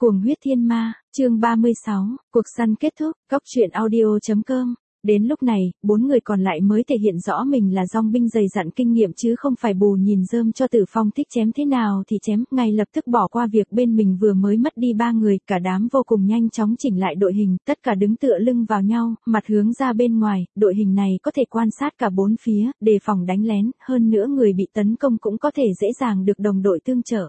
Cuồng huyết thiên ma, chương 36, cuộc săn kết thúc, Cốc truyện audio.com. Đến lúc này, 4 người còn lại mới thể hiện rõ mình là dòng binh dày dặn kinh nghiệm chứ không phải bù nhìn rơm cho Tử Phong thích chém thế nào thì chém, ngay lập tức bỏ qua việc bên mình vừa mới mất đi 3 người, cả đám vô cùng nhanh chóng chỉnh lại đội hình, tất cả đứng tựa lưng vào nhau, mặt hướng ra bên ngoài, đội hình này có thể quan sát cả 4 phía, đề phòng đánh lén, hơn nữa người bị tấn công cũng có thể dễ dàng được đồng đội tương trợ.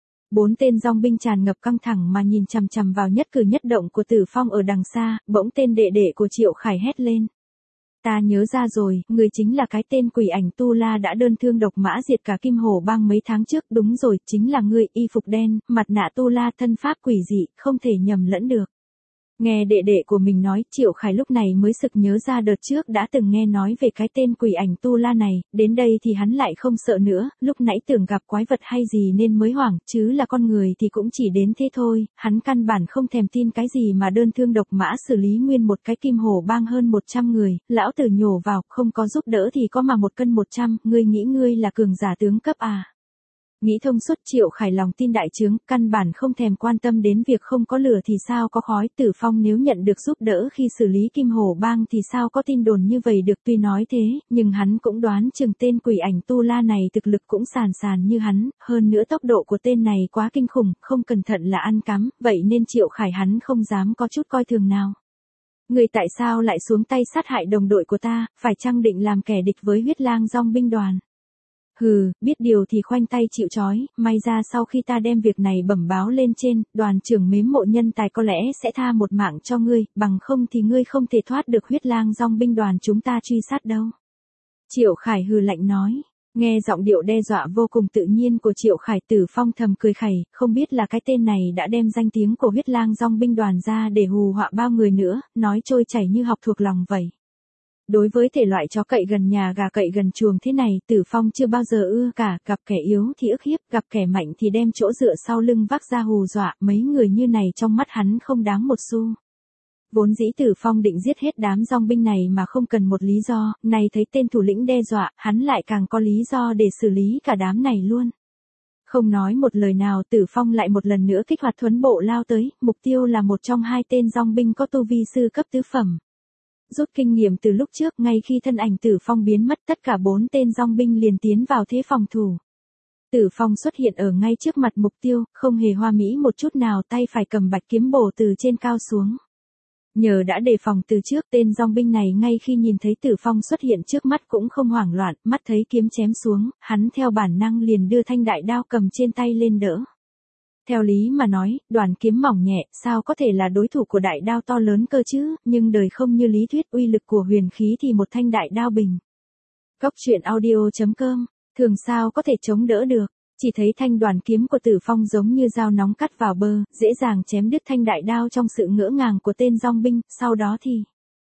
4 tên dòng binh tràn ngập căng thẳng mà nhìn chằm chằm vào nhất cử nhất động của Tử Phong ở đằng xa, bỗng tên đệ đệ của Triệu Khải hét lên. Ta nhớ ra rồi, người chính là cái tên quỷ ảnh Tu La đã đơn thương độc mã diệt cả Kim Hổ bang mấy tháng trước, đúng rồi, chính là ngươi, y phục đen, mặt nạ Tu La, thân pháp quỷ dị, không thể nhầm lẫn được. Nghe đệ đệ của mình nói, Triệu Khải lúc này mới sực nhớ ra đợt trước đã từng nghe nói về cái tên quỷ ảnh Tu La này, đến đây thì hắn lại không sợ nữa, lúc nãy tưởng gặp quái vật hay gì nên mới hoảng, chứ là con người thì cũng chỉ đến thế thôi, hắn căn bản không thèm tin cái gì mà đơn thương độc mã xử lý nguyên một cái Kim Hổ bang hơn 100 người, lão tử nhổ vào, không có giúp đỡ thì có mà 1 cân 100, ngươi nghĩ ngươi là cường giả tướng cấp à? Nghĩ thông suốt, Triệu Khải lòng tin đại trướng, căn bản không thèm quan tâm đến việc không có lửa thì sao có khói, Tử Phong nếu nhận được giúp đỡ khi xử lý Kim Hổ bang thì sao có tin đồn như vậy được, tuy nói thế, nhưng hắn cũng đoán chừng tên quỷ ảnh Tu La này thực lực cũng sàn như hắn, hơn nữa tốc độ của tên này quá kinh khủng, không cẩn thận là ăn cắm, vậy nên Triệu Khải hắn không dám có chút coi thường nào. Người tại sao lại xuống tay sát hại đồng đội của ta, phải chăng định làm kẻ địch với huyết lang dòng binh đoàn? Hừ, biết điều thì khoanh tay chịu trói, may ra sau khi ta đem việc này bẩm báo lên trên, đoàn trưởng Mếm Mộ nhân tài có lẽ sẽ tha một mạng cho ngươi, bằng không thì ngươi không thể thoát được huyết lang dòng binh đoàn chúng ta truy sát đâu. Triệu Khải hừ lạnh nói, nghe giọng điệu đe dọa vô cùng tự nhiên của Triệu Khải, Tử Phong thầm cười khẩy, không biết là cái tên này đã đem danh tiếng của huyết lang dòng binh đoàn ra để hù họa bao người nữa, nói trôi chảy như học thuộc lòng vậy. Đối với thể loại chó cậy gần nhà gà cậy gần chuồng thế này, Tử Phong chưa bao giờ ưa cả, gặp kẻ yếu thì ức hiếp, gặp kẻ mạnh thì đem chỗ dựa sau lưng vác ra hù dọa, mấy người như này trong mắt hắn không đáng một xu. Vốn dĩ Tử Phong định giết hết đám dòng binh này mà không cần một lý do, này thấy tên thủ lĩnh đe dọa, hắn lại càng có lý do để xử lý cả đám này luôn. Không nói một lời nào, Tử Phong lại một lần nữa kích hoạt thuấn bộ lao tới, mục tiêu là một trong 2 tên dòng binh có tu vi sư cấp tứ phẩm. Rút kinh nghiệm từ lúc trước, ngay khi thân ảnh Tử Phong biến mất, tất cả 4 tên dòng binh liền tiến vào thế phòng thủ. Tử Phong xuất hiện ở ngay trước mặt mục tiêu, không hề hoa mỹ một chút nào, tay phải cầm bạch kiếm bổ từ trên cao xuống. Nhờ đã đề phòng từ trước, tên dòng binh này ngay khi nhìn thấy Tử Phong xuất hiện trước mắt cũng không hoảng loạn, mắt thấy kiếm chém xuống, hắn theo bản năng liền đưa thanh đại đao cầm trên tay lên đỡ. Theo lý mà nói, đoàn kiếm mỏng nhẹ, sao có thể là đối thủ của đại đao to lớn cơ chứ, nhưng đời không như lý thuyết, uy lực của huyền khí thì một thanh đại đao bình. Cốc truyện audio.com, thường sao có thể chống đỡ được, chỉ thấy thanh đoàn kiếm của Tử Phong giống như dao nóng cắt vào bơ, dễ dàng chém đứt thanh đại đao trong sự ngỡ ngàng của tên dòng binh, sau đó thì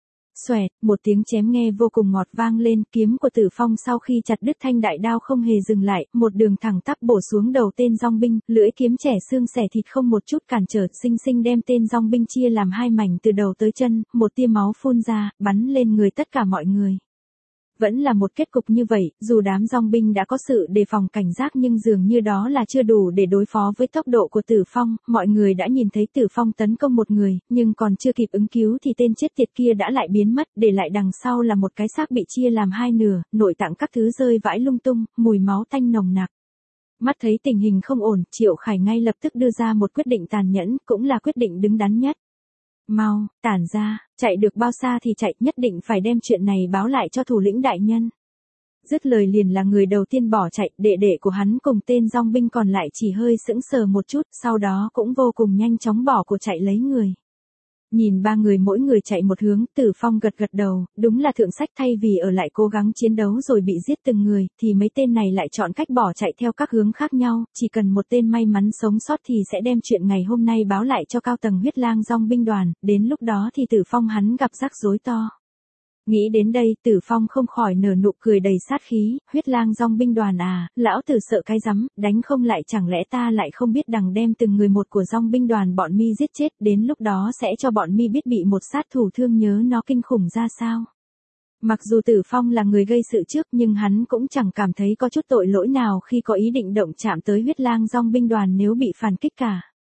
xoẹt, một tiếng chém nghe vô cùng ngọt vang lên, kiếm của Tử Phong sau khi chặt đứt thanh đại đao không hề dừng lại, một đường thẳng tắp bổ xuống đầu tên dòng binh, lưỡi kiếm chẻ xương xẻ thịt không một chút cản trở, xinh xinh đem tên dòng binh chia làm 2 mảnh từ đầu tới chân, một tia máu phun ra, bắn lên người tất cả mọi người. Vẫn là một kết cục như vậy, dù đám dòng binh đã có sự đề phòng cảnh giác nhưng dường như đó là chưa đủ để đối phó với tốc độ của Tử Phong, mọi người đã nhìn thấy Tử Phong tấn công một người, nhưng còn chưa kịp ứng cứu thì tên chết tiệt kia đã lại biến mất, để lại đằng sau là một cái xác bị chia làm 2 nửa, nội tạng các thứ rơi vãi lung tung, mùi máu tanh nồng nặc. Mắt thấy tình hình không ổn, Triệu Khải ngay lập tức đưa ra một quyết định tàn nhẫn, cũng là quyết định đứng đắn nhất. Mau, tản ra, chạy được bao xa thì chạy, nhất định phải đem chuyện này báo lại cho thủ lĩnh đại nhân. Dứt lời liền là người đầu tiên bỏ chạy, đệ đệ của hắn cùng tên dòng binh còn lại chỉ hơi sững sờ một chút, sau đó cũng vô cùng nhanh chóng bỏ cuộc chạy lấy người. Nhìn 3 người mỗi người chạy một hướng, Tử Phong gật gật đầu, đúng là thượng sách, thay vì ở lại cố gắng chiến đấu rồi bị giết từng người, thì mấy tên này lại chọn cách bỏ chạy theo các hướng khác nhau, chỉ cần một tên may mắn sống sót thì sẽ đem chuyện ngày hôm nay báo lại cho cao tầng huyết lang dòng binh đoàn, đến lúc đó thì Tử Phong hắn gặp rắc rối to. Nghĩ đến đây, Tử Phong không khỏi nở nụ cười đầy sát khí, huyết lang dòng binh đoàn à, lão tử sợ cái rắm, đánh không lại chẳng lẽ ta lại không biết đằng đem từng người một của dòng binh đoàn bọn mi giết chết, đến lúc đó sẽ cho bọn mi biết bị một sát thủ thương nhớ nó kinh khủng ra sao. Mặc dù Tử Phong là người gây sự trước nhưng hắn cũng chẳng cảm thấy có chút tội lỗi nào khi có ý định động chạm tới huyết lang dòng binh đoàn nếu bị phản kích cả.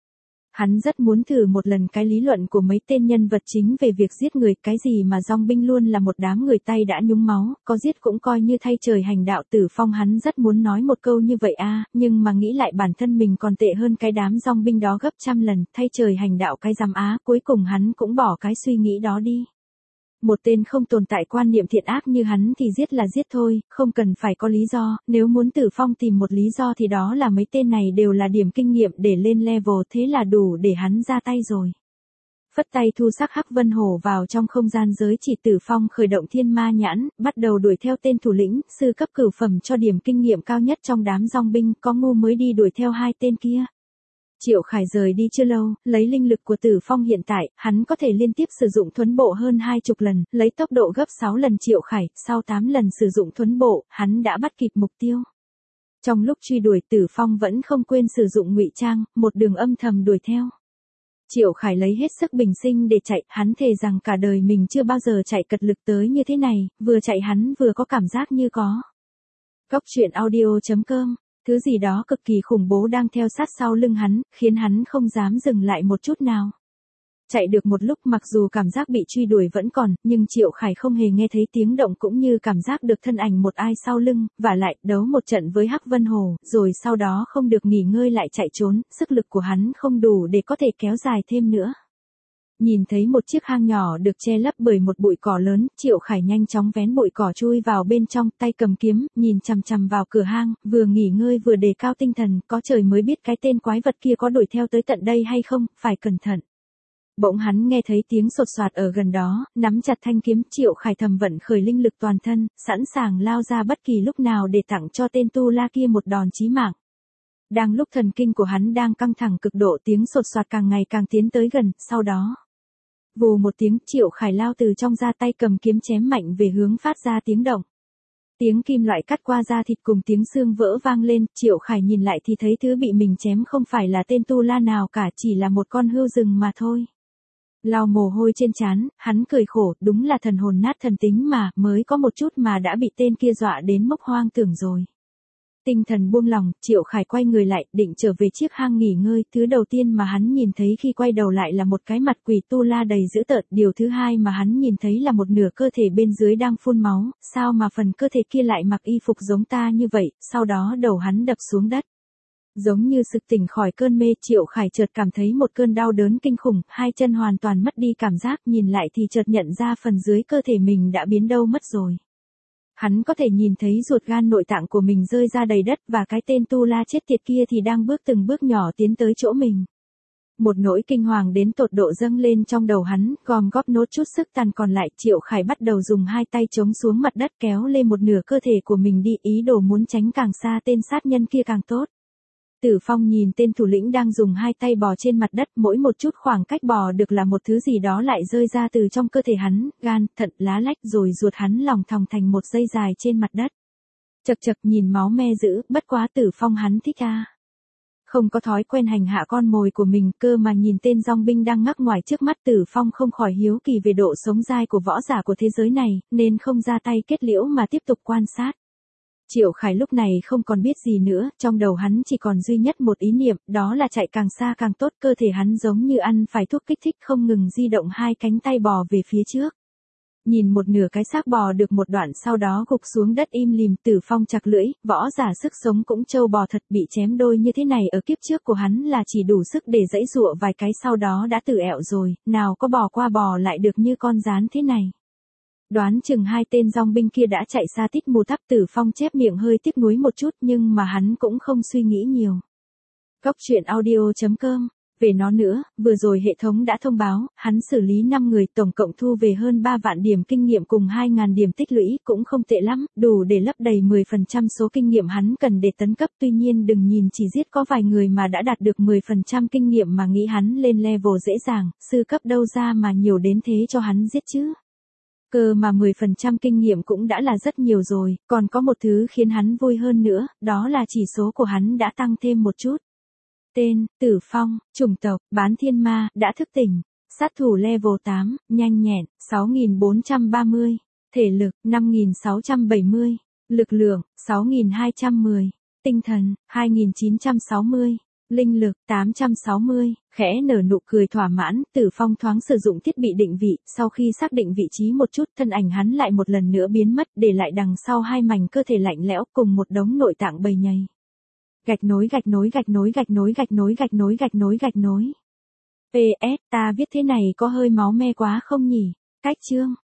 Hắn rất muốn thử một lần cái lý luận của mấy tên nhân vật chính về việc giết người, cái gì mà dong binh luôn là một đám người tay đã nhúng máu, có giết cũng coi như thay trời hành đạo. Tử Phong hắn rất muốn nói một câu như vậy nhưng mà nghĩ lại bản thân mình còn tệ hơn cái đám dong binh đó gấp trăm lần, thay trời hành đạo cái giám cuối cùng hắn cũng bỏ cái suy nghĩ đó đi. Một tên không tồn tại quan niệm thiện ác như hắn thì giết là giết thôi, không cần phải có lý do, nếu muốn Tử Phong tìm một lý do thì đó là mấy tên này đều là điểm kinh nghiệm để lên level, thế là đủ để hắn ra tay rồi. Phất tay thu sắc Hắc Vân Hổ vào trong không gian giới chỉ. Tử Phong khởi động Thiên Ma Nhãn, bắt đầu đuổi theo tên thủ lĩnh, sư cấp cửu phẩm cho điểm kinh nghiệm cao nhất trong đám dong binh, có ngu mới đi đuổi theo hai tên kia. Triệu Khải rời đi chưa lâu, lấy linh lực của Tử Phong hiện tại, hắn có thể liên tiếp sử dụng thuấn bộ hơn 20 lần, lấy tốc độ gấp 6 lần Triệu Khải, sau 8 lần sử dụng thuấn bộ, hắn đã bắt kịp mục tiêu. Trong lúc truy đuổi, Tử Phong vẫn không quên sử dụng ngụy trang, một đường âm thầm đuổi theo. Triệu Khải lấy hết sức bình sinh để chạy, hắn thề rằng cả đời mình chưa bao giờ chạy cật lực tới như thế này, vừa chạy hắn vừa có cảm giác như có. Góc truyện audio.com. Thứ gì đó cực kỳ khủng bố đang theo sát sau lưng hắn, khiến hắn không dám dừng lại một chút nào. Chạy được một lúc, mặc dù cảm giác bị truy đuổi vẫn còn, nhưng Triệu Khải không hề nghe thấy tiếng động cũng như cảm giác được thân ảnh một ai sau lưng, vả lại đấu một trận với Hắc Vân Hổ, rồi sau đó không được nghỉ ngơi lại chạy trốn, sức lực của hắn không đủ để có thể kéo dài thêm nữa. Nhìn thấy một chiếc hang nhỏ được che lấp bởi một bụi cỏ lớn, Triệu Khải nhanh chóng vén bụi cỏ chui vào bên trong, tay cầm kiếm, nhìn chằm chằm vào cửa hang, vừa nghỉ ngơi vừa đề cao tinh thần, có trời mới biết cái tên quái vật kia có đuổi theo tới tận đây hay không, phải cẩn thận. Bỗng hắn nghe thấy tiếng sột soạt ở gần đó, nắm chặt thanh kiếm, Triệu Khải thầm vận khởi linh lực toàn thân, sẵn sàng lao ra bất kỳ lúc nào để tặng cho tên tu la kia một đòn chí mạng. Đang lúc thần kinh của hắn đang căng thẳng cực độ, tiếng sột soạt càng ngày càng tiến tới gần, sau đó vù một tiếng, Triệu Khải lao từ trong ra, tay cầm kiếm chém mạnh về hướng phát ra tiếng động. Tiếng kim loại cắt qua da thịt cùng tiếng xương vỡ vang lên, Triệu Khải nhìn lại thì thấy thứ bị mình chém không phải là tên tu la nào cả, chỉ là một con hươu rừng mà thôi. Lau mồ hôi trên trán, hắn cười khổ, đúng là thần hồn nát thần tính mà, mới có một chút mà đã bị tên kia dọa đến mốc hoang tưởng rồi. Tinh thần buông lòng, Triệu Khải quay người lại, định trở về chiếc hang nghỉ ngơi. Thứ đầu tiên mà hắn nhìn thấy khi quay đầu lại là một cái mặt quỷ tu la đầy dữ tợn. Điều thứ hai mà hắn nhìn thấy là một nửa cơ thể bên dưới đang phun máu, sao mà phần cơ thể kia lại mặc y phục giống ta như vậy, sau đó đầu hắn đập xuống đất. Giống như sực tỉnh khỏi cơn mê, Triệu Khải chợt cảm thấy một cơn đau đớn kinh khủng, hai chân hoàn toàn mất đi cảm giác, nhìn lại thì chợt nhận ra phần dưới cơ thể mình đã biến đâu mất rồi. Hắn có thể nhìn thấy ruột gan nội tạng của mình rơi ra đầy đất, và cái tên tu la chết tiệt kia thì đang từng bước nhỏ tiến tới chỗ mình. Một nỗi kinh hoàng đến tột độ dâng lên trong đầu hắn, gom góp nốt chút sức tàn còn lại, Triệu Khải bắt đầu dùng hai tay chống xuống mặt đất, kéo lên một nửa cơ thể của mình đi, ý đồ muốn tránh càng xa tên sát nhân kia càng tốt. Tử Phong nhìn tên thủ lĩnh đang dùng hai tay bò trên mặt đất, mỗi một chút khoảng cách bò được là một thứ gì đó lại rơi ra từ trong cơ thể hắn, gan, thận, lá lách, rồi ruột hắn lòng thòng thành một dây dài trên mặt đất. Chật chật, nhìn máu me dữ, bất quá Tử Phong hắn thích không có thói quen hành hạ con mồi của mình, cơ mà nhìn tên dong binh đang ngắc ngoài trước mắt, Tử Phong không khỏi hiếu kỳ về độ sống dai của võ giả của thế giới này, nên không ra tay kết liễu mà tiếp tục quan sát. Triệu Khải lúc này không còn biết gì nữa, trong đầu hắn chỉ còn duy nhất một ý niệm, đó là chạy càng xa càng tốt, cơ thể hắn giống như ăn phải thuốc kích thích không ngừng di động hai cánh tay bò về phía trước. Nhìn một nửa cái xác bò được một đoạn sau đó gục xuống đất im lìm, Tử Phong chặt lưỡi, võ giả sức sống cũng trâu bò thật, bị chém đôi như thế này ở kiếp trước của hắn là chỉ đủ sức để giãy giụa vài cái sau đó đã tự ẹo rồi, nào có bò qua bò lại được như con gián thế này. Đoán chừng hai tên dong binh kia đã chạy xa tít mù tắp, Tử Phong chép miệng hơi tiếc nuối một chút nhưng mà hắn cũng không suy nghĩ nhiều. Góc truyện audio.com. Về nó nữa, vừa rồi hệ thống đã thông báo, hắn xử lý 5 người tổng cộng thu về hơn 3 vạn điểm kinh nghiệm cùng 2.000 điểm tích lũy, cũng không tệ lắm, đủ để lấp đầy 10% số kinh nghiệm hắn cần để tấn cấp. Tuy nhiên đừng nhìn chỉ giết có vài người mà đã đạt được 10% kinh nghiệm mà nghĩ hắn lên level dễ dàng, sư cấp đâu ra mà nhiều đến thế cho hắn giết chứ. Cơ mà 10% kinh nghiệm cũng đã là rất nhiều rồi, còn có một thứ khiến hắn vui hơn nữa, đó là chỉ số của hắn đã tăng thêm một chút. Tên, Tử Phong, chủng tộc, bán thiên ma, đã thức tỉnh. Sát thủ level 8, nhanh nhẹn, 6430. Thể lực, 5670. Lực lượng, 6210. Tinh thần, 2960. Linh lực 860, khẽ nở nụ cười thỏa mãn, Tử Phong thoáng sử dụng thiết bị định vị, sau khi xác định vị trí một chút, thân ảnh hắn lại một lần nữa biến mất, để lại đằng sau hai mảnh cơ thể lạnh lẽo cùng một đống nội tạng bầy nhầy. Gạch nối gạch nối gạch nối gạch nối gạch nối gạch nối gạch nối gạch nối. PS, ta viết thế này có hơi máu me quá không nhỉ? Cách chương